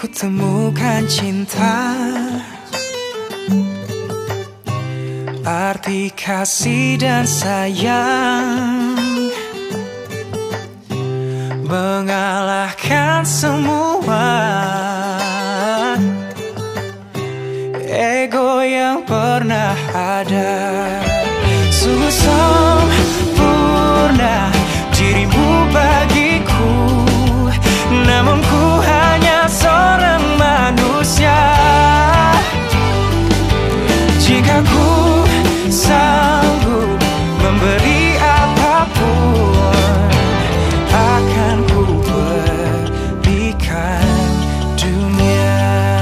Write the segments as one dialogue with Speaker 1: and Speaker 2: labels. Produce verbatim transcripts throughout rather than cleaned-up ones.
Speaker 1: ku temukan cinta, arti kasih dan sayang, mengalahkan semua ego yang pernah ada. Sungguh sempurna dirimu bagiku, namun ku hanya seorang manusia. Jika ku sanggup memberi apapun, akan ku berikan dunia.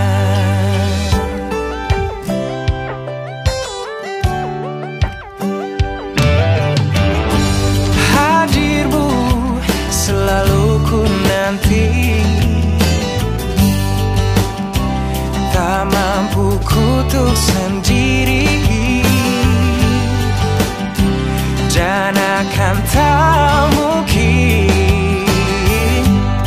Speaker 1: Hadirmu selalu ku nanti, tak mampu kutuk sendiri, dan akan tak mungkin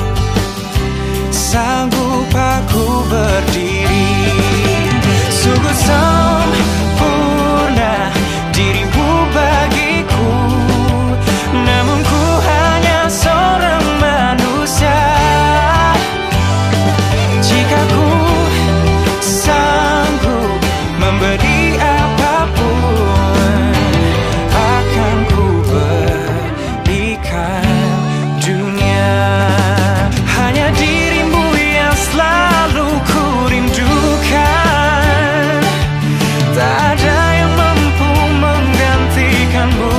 Speaker 1: sanggup aku berdiri. Sungguh sempurna dirimu bagiku, namun ku hanya seorang manusia. Jika ku sanggup memberi apapun, akan ku berikan dunia. Hanya dirimu yang selalu ku rindukan, tak ada yang mampu menggantikanmu.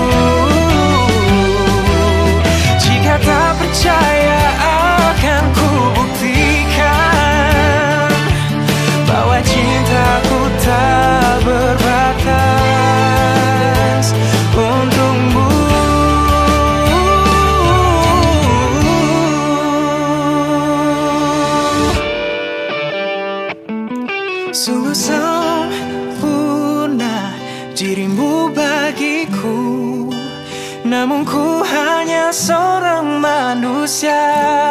Speaker 1: Jika tak percaya, akan ku buktikan bahwa cintaku tak berbatas untukmu. Sungguh sempurna dirimu bagiku, namun ku hanya seorang manusia.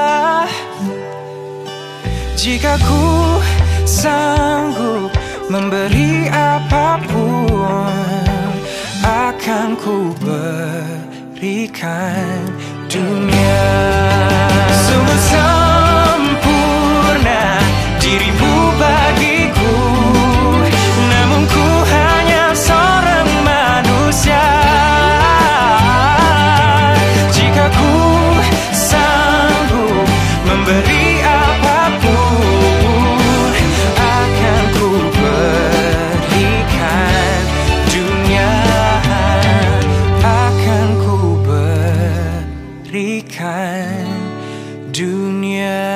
Speaker 1: Jika ku sanggup memberi apapun, akan ku berikan dunia. Sungguh sempurna dirimu bagiku, namun ku hanya seorang manusia. Jika ku sanggup memberi apapun, akan ku berikan dunia. Akan ku berikan dunia.